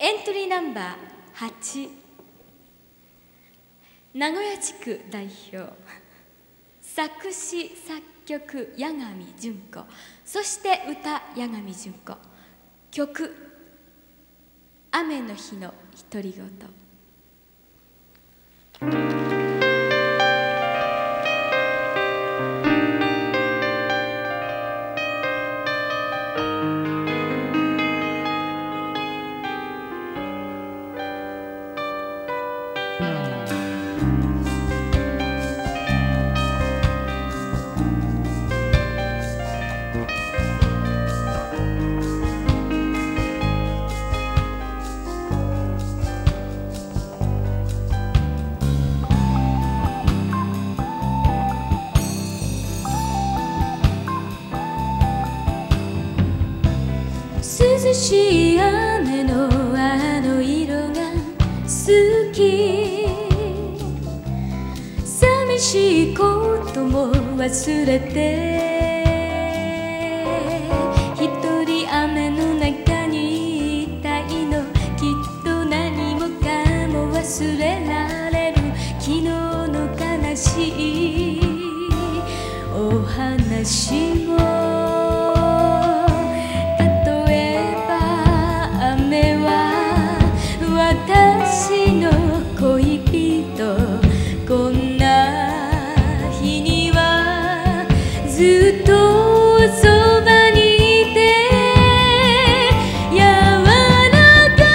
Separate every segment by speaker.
Speaker 1: エントリーナンバー8、名古屋地区代表、作詞作曲八神純子、そして歌八神純子、曲雨の日の独り言。
Speaker 2: 涼しい雨のあの色が好き、寂しいことも忘れて一人雨の中にいたいの、きっと何もかも忘れられる昨日の悲しいお話を私の恋人、こんな日にはずっとそばにいて柔らか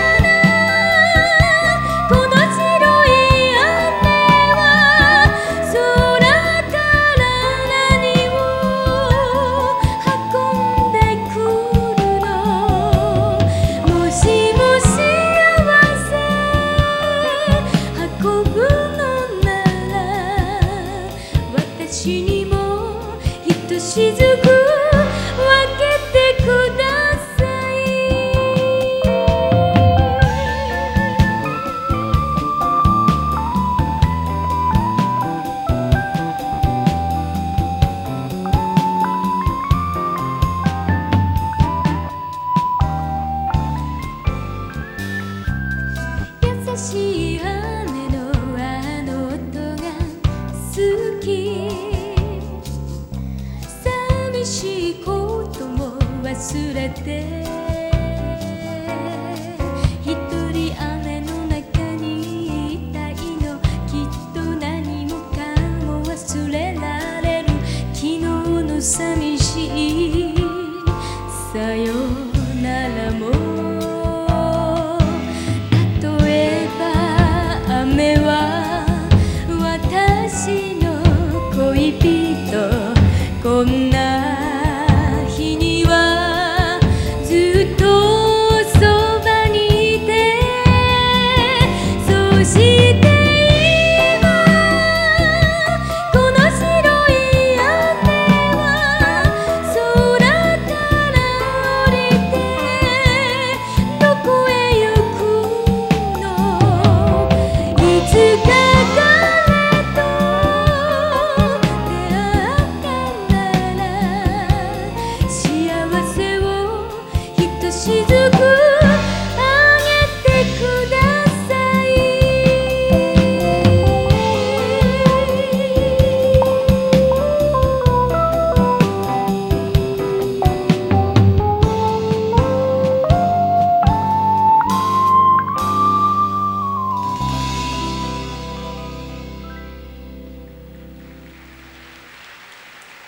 Speaker 2: なこの白い雨は空から何を運んでくるの、もしもし運ぶのなら私にもひとしずく分けてください。優しい雨のあの音が好き、寂しいことも忘れて